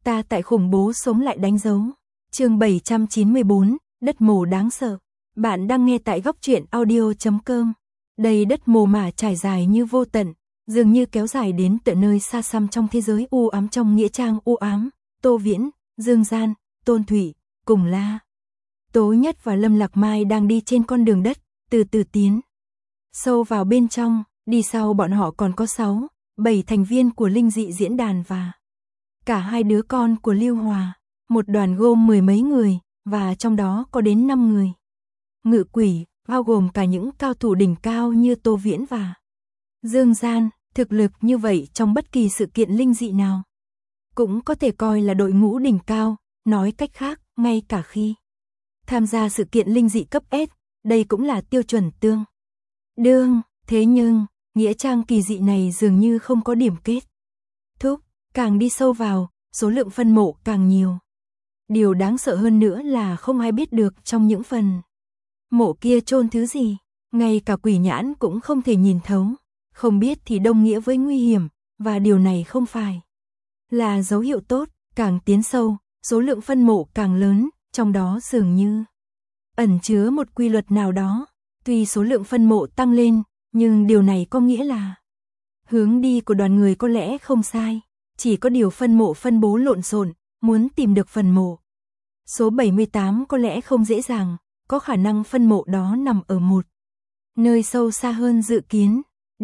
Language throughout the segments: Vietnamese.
ta tại khủng bố sống lại đánh dấu. Chương 794, đất mồ đáng sợ. Bạn đang nghe tại góc truyện audio.com. Đây đất mồ mà trải dài như vô tận, dường như kéo dài đến tận nơi xa xăm trong thế giới u ám, trong nghĩa trang u ám. Tô Viễn, Dương Gian, Tôn Thụy, cùng La Tố Nhất và Lâm Lạc Mai đang đi trên con đường đất, từ từ tiến sâu vào bên trong. Đi sau bọn họ còn có 6, 7 thành viên của Linh Dị Diễn Đàn và cả 2 đứa con của Lưu Hòa, một đoàn gồm 10 mấy người, và trong đó có đến 5 người ngự quỷ, bao gồm cả những cao thủ đỉnh cao như Tô Viễn và Dương Gian. Thực lực như vậy trong bất kỳ sự kiện linh dị nào cũng có thể coi là đội ngũ đỉnh cao. Nói cách khác, ngay cả khi tham gia sự kiện linh dị cấp S, đây cũng là tiêu chuẩn tương đương. Thế nhưng, nghĩa trang kỳ dị này dường như không có điểm kết thúc. Càng đi sâu vào, số lượng phân mộ càng nhiều. Điều đáng sợ hơn nữa là không ai biết được trong những phần mộ kia chôn thứ gì. Ngay cả quỷ nhãn cũng không thể nhìn thấu. Không biết thì đồng nghĩa với nguy hiểm, và điều này không phải là dấu hiệu tốt. Càng tiến sâu, số lượng phân mộ càng lớn, trong đó dường như ẩn chứa một quy luật nào đó. Tuy số lượng phân mộ tăng lên, nhưng điều này có nghĩa là hướng đi của đoàn người có lẽ không sai. Chỉ có điều phân mộ phân bố lộn xộn, muốn tìm được phần mộ số 78 có lẽ không dễ dàng. Có khả năng phân mộ đó nằm ở một nơi sâu xa hơn dự kiến.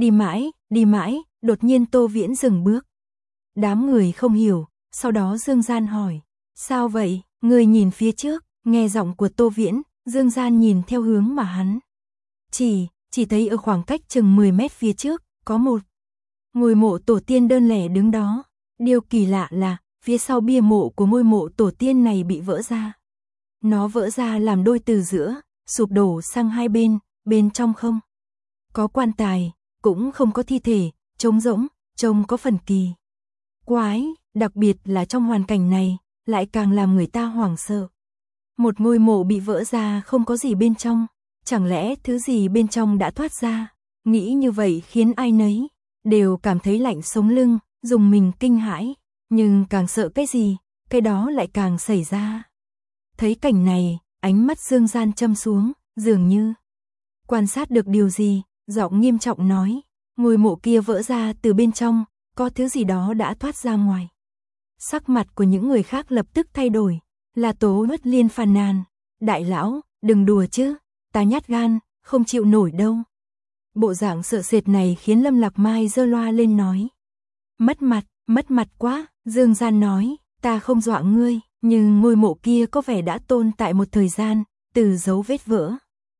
Đi mãi, đột nhiên Tô Viễn dừng bước. Đám người không hiểu, sau đó Dương Gian hỏi, sao vậy? Người nhìn phía trước. Nghe giọng của Tô Viễn, Dương Gian nhìn theo hướng mà hắn chỉ thấy ở khoảng cách chừng 10 mét phía trước, có một ngôi mộ tổ tiên đơn lẻ đứng đó. Điều kỳ lạ là, phía sau bia mộ của ngôi mộ tổ tiên này bị vỡ ra. Nó vỡ ra làm đôi từ giữa, sụp đổ sang hai bên, bên trong không có quan tài, cũng không có thi thể, trống rỗng, trông có phần kỳ quái, đặc biệt là trong hoàn cảnh này, lại càng làm người ta hoảng sợ. Một ngôi mộ bị vỡ ra không có gì bên trong, chẳng lẽ thứ gì bên trong đã thoát ra? Nghĩ như vậy khiến ai nấy đều cảm thấy lạnh sống lưng, rùng mình kinh hãi, nhưng càng sợ cái gì, cái đó lại càng xảy ra. Thấy cảnh này, ánh mắt Dương Gian châm xuống, dường như quan sát được điều gì, giọng nghiêm trọng nói, ngôi mộ kia vỡ ra từ bên trong, có thứ gì đó đã thoát ra ngoài. Sắc mặt của những người khác lập tức thay đổi. La Tố Nhất liên phàn nàn, đại lão, đừng đùa chứ, ta nhát gan, không chịu nổi đâu. Bộ dạng sợ sệt này khiến Lâm Lạc Mai giơ loa lên nói, mất mặt quá. Dương Gian nói, ta không dọa ngươi, nhưng ngôi mộ kia có vẻ đã tồn tại một thời gian, từ dấu vết vỡ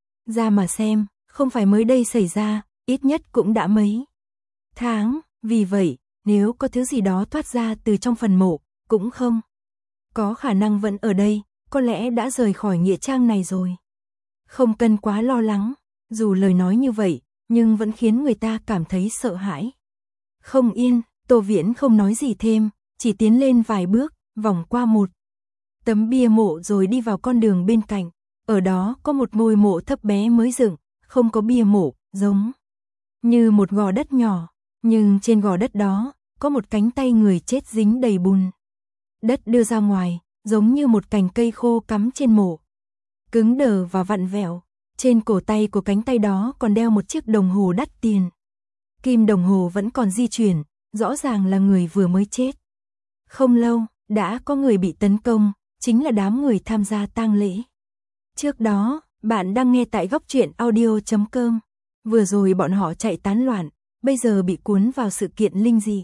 ra mà xem, không phải mới đây xảy ra, ít nhất cũng đã mấy tháng. Vì vậy, nếu có thứ gì đó thoát ra từ trong phần mộ, cũng không có khả năng vẫn ở đây, có lẽ đã rời khỏi nghĩa trang này rồi. Không cần quá lo lắng. Dù lời nói như vậy, nhưng vẫn khiến người ta cảm thấy sợ hãi, không yên. Tô Viễn không nói gì thêm, chỉ tiến lên vài bước, vòng qua một tấm bia mộ rồi đi vào con đường bên cạnh. Ở đó có một ngôi mộ thấp bé mới dựng, không có bia mộ, giống như một gò đất nhỏ, nhưng trên gò đất đó có một cánh tay người chết dính đầy bùn đất đưa ra ngoài, giống như một cành cây khô cắm trên mộ, cứng đờ và vặn vẹo. Trên cổ tay của cánh tay đó còn đeo một chiếc đồng hồ đắt tiền. Kim đồng hồ vẫn còn di chuyển, rõ ràng là người vừa mới chết. Không lâu, đã có người bị tấn công, chính là đám người tham gia tang lễ. Trước đó, bạn đang nghe tại góc truyện audio.com. Vừa rồi bọn họ chạy tán loạn, bây giờ bị cuốn vào sự kiện linh dị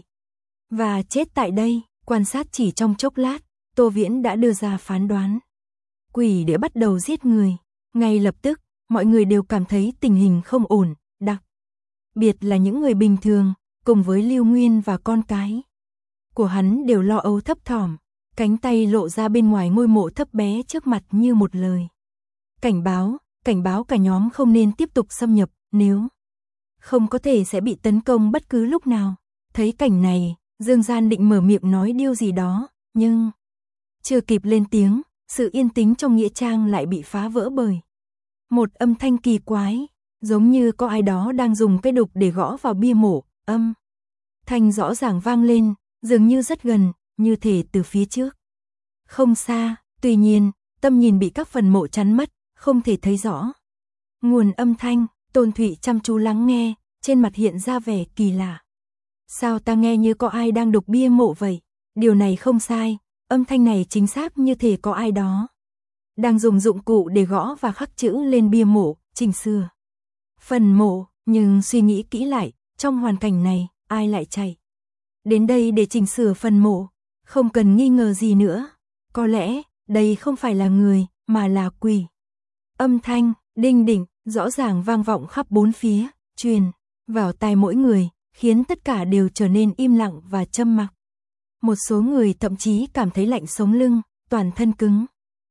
và chết tại đây. Quan sát chỉ trong chốc lát, Tô Viễn đã đưa ra phán đoán. Quỷ để bắt đầu giết người. Ngay lập tức, mọi người đều cảm thấy tình hình không ổn, đặc biệt là những người bình thường, cùng với Lưu Nguyên và con cái của hắn đều lo âu thấp thỏm. Cánh tay lộ ra bên ngoài ngôi mộ thấp bé trước mặt như một lời cảnh báo cả nhóm không nên tiếp tục xâm nhập, nếu không có thể sẽ bị tấn công bất cứ lúc nào. Thấy cảnh này, Dương Gian định mở miệng nói điều gì đó, nhưng chưa kịp lên tiếng, sự yên tĩnh trong nghĩa trang lại bị phá vỡ bởi một âm thanh kỳ quái, giống như có ai đó đang dùng cây đục để gõ vào bia mộ. Âm thanh rõ ràng vang lên, dường như rất gần, như thể từ phía trước. Không xa, tuy nhiên, tầm nhìn bị các phần mộ chắn mất, không thể thấy rõ. Nguồn âm thanh, Tôn Thụy chăm chú lắng nghe, trên mặt hiện ra vẻ kỳ lạ. Sao ta nghe như có ai đang đục bia mộ vậy? Điều này không sai, âm thanh này chính xác như thể có ai đó đang dùng dụng cụ để gõ và khắc chữ lên bia mộ, chỉnh sửa phần mộ, nhưng suy nghĩ kỹ lại, trong hoàn cảnh này, ai lại chạy đến đây để chỉnh sửa phần mộ? Không cần nghi ngờ gì nữa, có lẽ đây không phải là người, mà là quỷ. Âm thanh đinh đỉnh rõ ràng vang vọng khắp bốn phía, truyền vào tai mỗi người, khiến tất cả đều trở nên im lặng và trầm mặc. Một số người thậm chí cảm thấy lạnh sống lưng, toàn thân cứng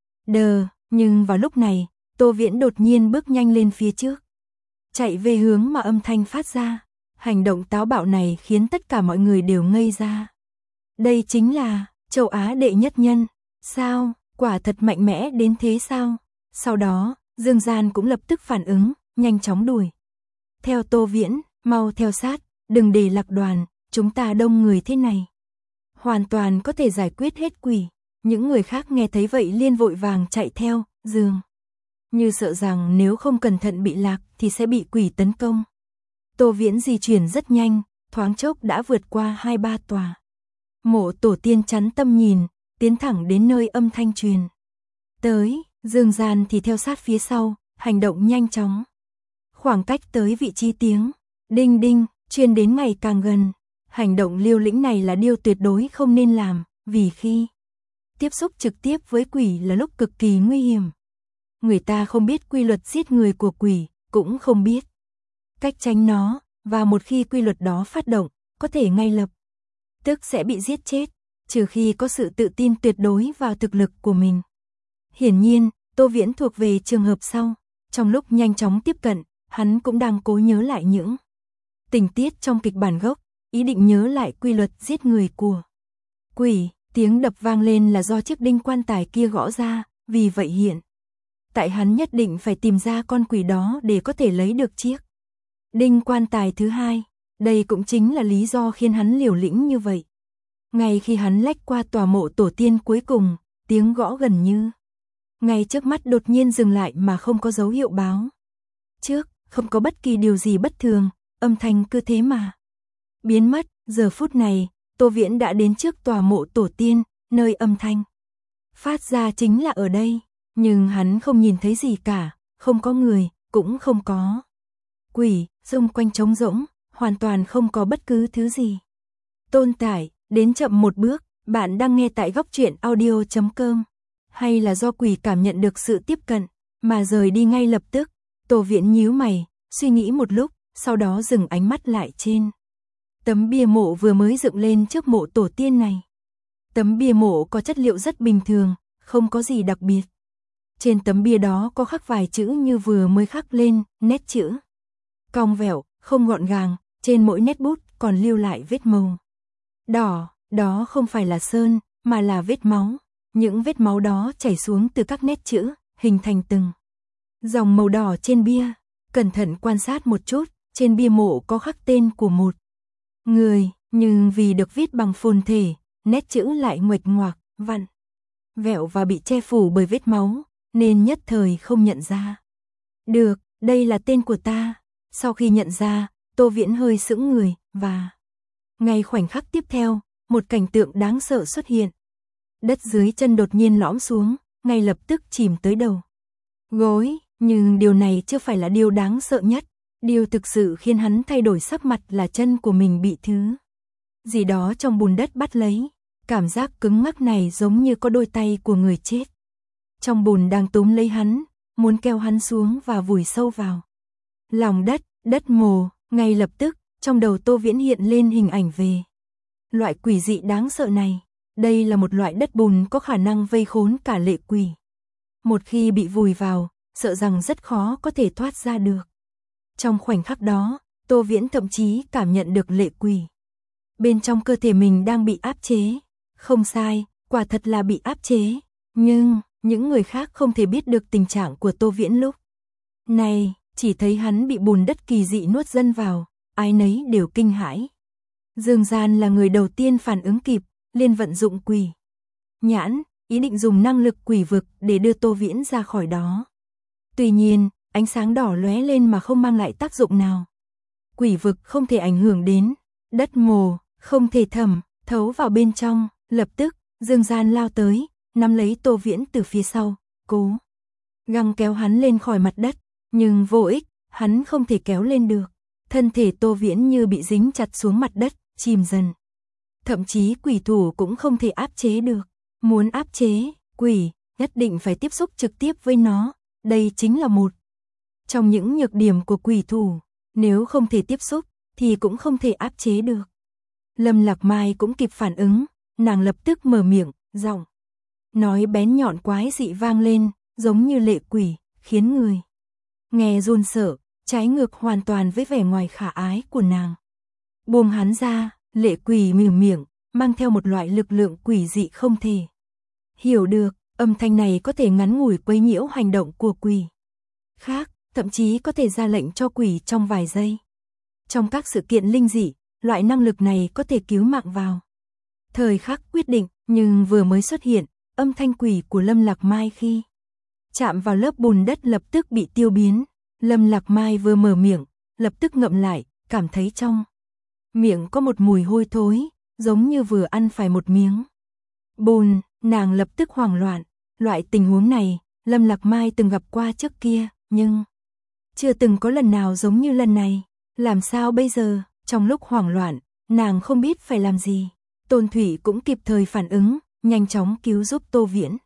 đờ, nhưng vào lúc này, Tô Viễn đột nhiên bước nhanh lên phía trước, chạy về hướng mà âm thanh phát ra. Hành động táo bạo này khiến tất cả mọi người đều ngây ra. Đây chính là châu Á đệ nhất nhân, sao, quả thật mạnh mẽ đến thế sao? Sau đó, Dương Gian cũng lập tức phản ứng, nhanh chóng đuổi theo Tô Viễn, mau theo sát, đừng để lạc đoàn, chúng ta đông người thế này, hoàn toàn có thể giải quyết hết quỷ. Những người khác nghe thấy vậy liên vội vàng chạy theo, dường như sợ rằng nếu không cẩn thận bị lạc thì sẽ bị quỷ tấn công. Tô Viễn di chuyển rất nhanh, thoáng chốc đã vượt qua 2-3 tòa mộ tổ tiên chắn tầm nhìn, tiến thẳng đến nơi âm thanh truyền tới. Dương Gian thì theo sát phía sau, hành động nhanh chóng. Khoảng cách tới vị trí tiếng đinh đinh truyền đến ngày càng gần. Hành động liều lĩnh này là điều tuyệt đối không nên làm, vì khi tiếp xúc trực tiếp với quỷ là lúc cực kỳ nguy hiểm. Người ta không biết quy luật giết người của quỷ, cũng không biết cách tránh nó, và một khi quy luật đó phát động, có thể ngay lập tức sẽ bị giết chết, trừ khi có sự tự tin tuyệt đối vào thực lực của mình. Hiển nhiên, Tô Viễn thuộc về trường hợp sau. Trong lúc nhanh chóng tiếp cận, hắn cũng đang cố nhớ lại những tình tiết trong kịch bản gốc, ý định nhớ lại quy luật giết người của quỷ. Tiếng đập vang lên là do chiếc đinh quan tài kia gõ ra, vì vậy hiện tại hắn nhất định phải tìm ra con quỷ đó để có thể lấy được chiếc đinh quan tài thứ hai. Đây cũng chính là lý do khiến hắn liều lĩnh như vậy. Ngay khi hắn lách qua tòa mộ tổ tiên cuối cùng, tiếng gõ gần như ngay trước mắt đột nhiên dừng lại mà không có dấu hiệu báo trước, không có bất kỳ điều gì bất thường, âm thanh cứ thế mà biến mất. Giờ phút này, Tô Viễn đã đến trước tòa mộ tổ tiên, nơi âm thanh phát ra chính là ở đây, nhưng hắn không nhìn thấy gì cả, không có người, cũng không có quỷ, xung quanh trống rỗng, hoàn toàn không có bất cứ thứ gì tồn tại. Đến chậm một bước, bạn đang nghe tại Góc Truyện Audio.com. Hay là do quỷ cảm nhận được sự tiếp cận mà rời đi ngay lập tức? Tô Viễn nhíu mày, suy nghĩ một lúc, sau đó dừng ánh mắt lại trên tấm bia mộ vừa mới dựng lên trước mộ tổ tiên này. Tấm bia mộ có chất liệu rất bình thường, không có gì đặc biệt. Trên tấm bia đó có khắc vài chữ như vừa mới khắc lên, nét chữ cong vẹo, không gọn gàng, trên mỗi nét bút còn lưu lại vết màu đỏ. Đó không phải là sơn, mà là vết máu. Những vết máu đó chảy xuống từ các nét chữ, hình thành từng dòng màu đỏ trên bia. Cẩn thận quan sát một chút, trên bia mộ có khắc tên của một người, nhưng vì được viết bằng phồn thể, nét chữ lại nguệch ngoạc, vặn vẹo và bị che phủ bởi vết máu, nên nhất thời không nhận ra được, đây là tên của ta. Sau khi nhận ra, Tô Viễn hơi sững người, và ngay khoảnh khắc tiếp theo, một cảnh tượng đáng sợ xuất hiện. Đất dưới chân đột nhiên lõm xuống, ngay lập tức chìm tới đầu gối, nhưng điều này chưa phải là điều đáng sợ nhất. Điều thực sự khiến hắn thay đổi sắc mặt là chân của mình bị thứ gì đó trong bùn đất bắt lấy. Cảm giác cứng ngắc này giống như có đôi tay của người chết trong bùn đang túm lấy hắn, muốn kéo hắn xuống và vùi sâu vào lòng đất, đất mồ. Ngay lập tức, trong đầu Tô Viễn hiện lên hình ảnh về loại quỷ dị đáng sợ này. Đây là một loại đất bùn có khả năng vây khốn cả lệ quỷ. Một khi bị vùi vào, sợ rằng rất khó có thể thoát ra được. Trong khoảnh khắc đó, Tô Viễn thậm chí cảm nhận được lệ quỷ bên trong cơ thể mình đang bị áp chế. Không sai, quả thật là bị áp chế. Nhưng, những người khác không thể biết được tình trạng của Tô Viễn lúc này, chỉ thấy hắn bị bùn đất kỳ dị nuốt dâng vào, ai nấy đều kinh hãi. Dương Gian là người đầu tiên phản ứng kịp, liền vận dụng quỷ nhãn, ý định dùng năng lực quỷ vực để đưa Tô Viễn ra khỏi đó. Tuy nhiên, ánh sáng đỏ lóe lên mà không mang lại tác dụng nào. Quỷ vực không thể ảnh hưởng đến đất mồ, không thể thẩm thấu vào bên trong. Lập tức, Dương Gian lao tới, nắm lấy Tô Viễn từ phía sau, cố gắng kéo hắn lên khỏi mặt đất, nhưng vô ích, hắn không thể kéo lên được. Thân thể Tô Viễn như bị dính chặt xuống mặt đất, chìm dần. Thậm chí quỷ thủ cũng không thể áp chế được. Muốn áp chế quỷ, nhất định phải tiếp xúc trực tiếp với nó. Đây chính là một trong những nhược điểm của quỷ thủ. Nếu không thể tiếp xúc, thì cũng không thể áp chế được. Lâm Lạc Mai cũng kịp phản ứng, nàng lập tức mở miệng, giọng nói bén nhọn quái dị vang lên, giống như lệ quỷ, khiến người nghe run sợ, trái ngược hoàn toàn với vẻ ngoài khả ái của nàng. Buông hắn ra, lệ quỷ mỉa miệng, mang theo một loại lực lượng quỷ dị không thể hiểu được, âm thanh này có thể ngắn ngủi quấy nhiễu hành động của quỷ khác, thậm chí có thể ra lệnh cho quỷ trong vài giây. Trong các sự kiện linh dị, loại năng lực này có thể cứu mạng vào thời khắc quyết định, nhưng vừa mới xuất hiện, âm thanh quỷ của Lâm Lạc Mai khi chạm vào lớp bùn đất lập tức bị tiêu biến. Lâm Lạc Mai vừa mở miệng, lập tức ngậm lại, cảm thấy trong miệng có một mùi hôi thối, giống như vừa ăn phải một miếng bùn. Nàng lập tức hoảng loạn. Loại tình huống này, Lâm Lạc Mai từng gặp qua trước kia, nhưng chưa từng có lần nào giống như lần này. Làm sao bây giờ? Trong lúc hoảng loạn, nàng không biết phải làm gì. Tôn Thủy cũng kịp thời phản ứng, nhanh chóng cứu giúp Tô Viễn.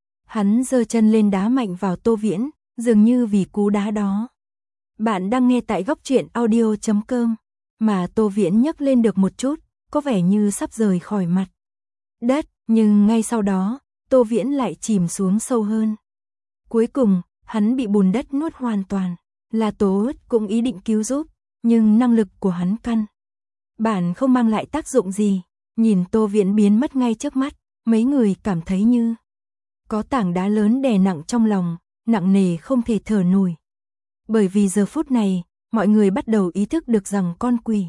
Hắn giơ chân lên đá mạnh vào Tô Viễn, dường như vì cú đá đó. Bạn đang nghe tại Góc Truyện Audio.com, mà Tô Viễn nhấc lên được một chút, có vẻ như sắp rời khỏi mặt đất, nhưng ngay sau đó, Tô Viễn lại chìm xuống sâu hơn. Cuối cùng, hắn bị bùn đất nuốt hoàn toàn. La Tố Ất cũng ý định cứu giúp, nhưng năng lực của hắn căn bản không mang lại tác dụng gì. Nhìn Tô Viễn biến mất ngay trước mắt, mấy người cảm thấy như có tảng đá lớn đè nặng trong lòng, nặng nề không thể thở nổi. Bởi vì giờ phút này, mọi người bắt đầu ý thức được rằng con quỷ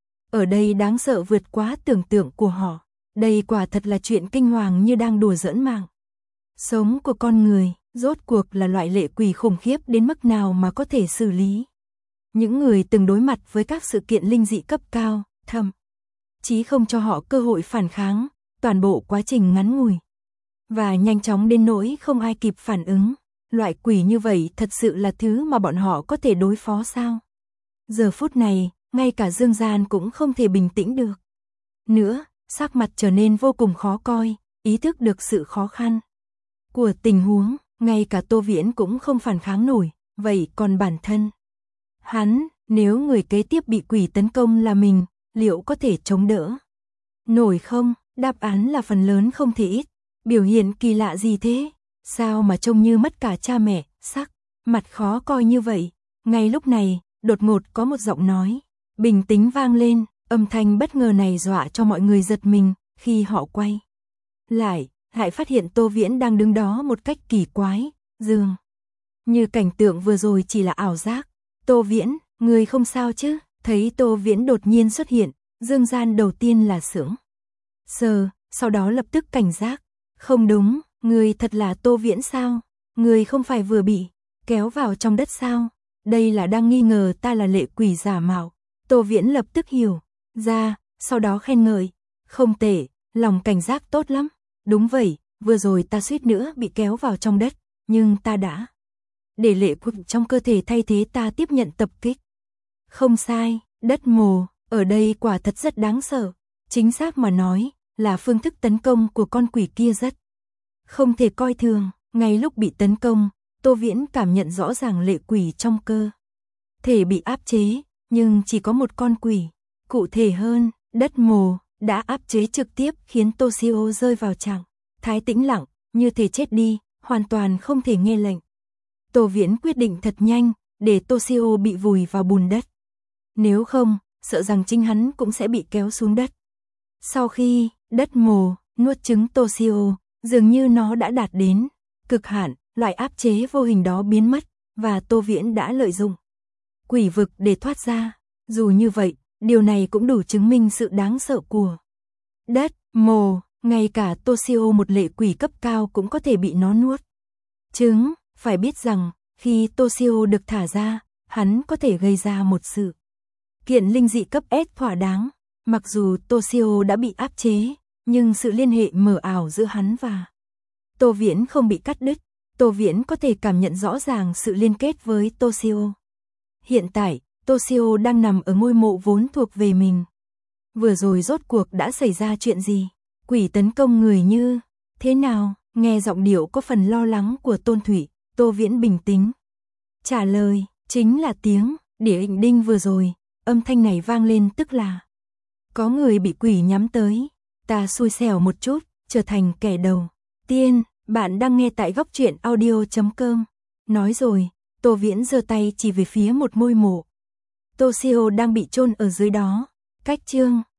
ở đây đáng sợ vượt quá tưởng tượng của họ. Đây quả thật là chuyện kinh hoàng như đang đùa giỡn mạng sống của con người. Rốt cuộc là loại lệ quỷ khủng khiếp đến mức nào mà có thể xử lý. Những người từng đối mặt với các sự kiện linh dị cấp cao, thậm chí không cho họ cơ hội phản kháng, toàn bộ quá trình ngắn ngủi và nhanh chóng đến nỗi không ai kịp phản ứng. Loại quỷ như vậy thật sự là thứ mà bọn họ có thể đối phó sao? Giờ phút này, ngay cả Dương Gian cũng không thể bình tĩnh được nữa, sắc mặt trở nên vô cùng khó coi, ý thức được sự khó khăn của tình huống. Ngay cả Tô Viễn cũng không phản kháng nổi, vậy còn bản thân hắn, nếu người kế tiếp bị quỷ tấn công là mình, liệu có thể chống đỡ nổi không? Đáp án là phần lớn không thể ít. Biểu hiện kỳ lạ gì thế? Sao mà trông như mất cả cha mẹ, sắc mặt khó coi như vậy? Ngay lúc này, đột ngột có một giọng nói bình tĩnh vang lên, âm thanh bất ngờ này dọa cho mọi người giật mình. Khi họ quay lại phát hiện Tô Viễn đang đứng đó một cách kỳ quái, dường như cảnh tượng vừa rồi chỉ là ảo giác. Tô Viễn, người không sao chứ? Thấy Tô Viễn đột nhiên xuất hiện, Dương Gian đầu tiên là sững sờ, sau đó lập tức cảnh giác. Không đúng, người thật là Tô Viễn sao? Người không phải vừa bị kéo vào trong đất sao? Đây là đang nghi ngờ ta là lệ quỷ giả mạo. Tô Viễn lập tức hiểu ra, sau đó khen ngợi. Không tệ, lòng cảnh giác tốt lắm. Đúng vậy, vừa rồi ta suýt nữa bị kéo vào trong đất, nhưng ta đã để lệ quỷ trong cơ thể thay thế ta tiếp nhận tập kích. Không sai, đất mồ, ở đây quả thật rất đáng sợ. Chính xác mà nói, là phương thức tấn công của con quỷ kia rất không thể coi thường. Ngay lúc bị tấn công, Tô Viễn cảm nhận rõ ràng lệ quỷ trong cơ thể bị áp chế, nhưng chỉ có một con quỷ. Cụ thể hơn, đất mồ đã áp chế trực tiếp khiến Toshio rơi vào trạng thái tĩnh lặng, như thể chết đi, hoàn toàn không thể nghe lệnh. Tô Viễn quyết định thật nhanh, để Toshio bị vùi vào bùn đất. Nếu không, sợ rằng chính hắn cũng sẽ bị kéo xuống đất. Sau khi đất mồ nuốt trứng Toshio, dường như nó đã đạt đến cực hạn, loại áp chế vô hình đó biến mất, và Tô Viễn đã lợi dụng quỷ vực để thoát ra. Dù như vậy, điều này cũng đủ chứng minh sự đáng sợ của đất mồ. Ngay cả Toshio, một lệ quỷ cấp cao, cũng có thể bị nó nuốt chửng. Phải biết rằng, khi Toshio được thả ra, hắn có thể gây ra một sự kiện linh dị cấp S thỏa đáng. Mặc dù Toshio đã bị áp chế, nhưng sự liên hệ mờ ảo giữa hắn và Tô Viễn không bị cắt đứt. Tô Viễn có thể cảm nhận rõ ràng sự liên kết với Toshio. Hiện tại, Toshio đang nằm ở ngôi mộ vốn thuộc về mình. Vừa rồi rốt cuộc đã xảy ra chuyện gì? Quỷ tấn công người như thế nào? Nghe giọng điệu có phần lo lắng của Tôn Thủy, Tô Viễn bình tĩnh trả lời, chính là tiếng đĩa hình đinh vừa rồi. Âm thanh này vang lên tức là có người bị quỷ nhắm tới. Ta xui xẻo một chút, trở thành kẻ đầu tiên. Bạn đang nghe tại góc truyện audio.com. Nói rồi, Tô Viễn giơ tay chỉ về phía một ngôi mộ. Toshio đang bị chôn ở dưới đó. Cách chương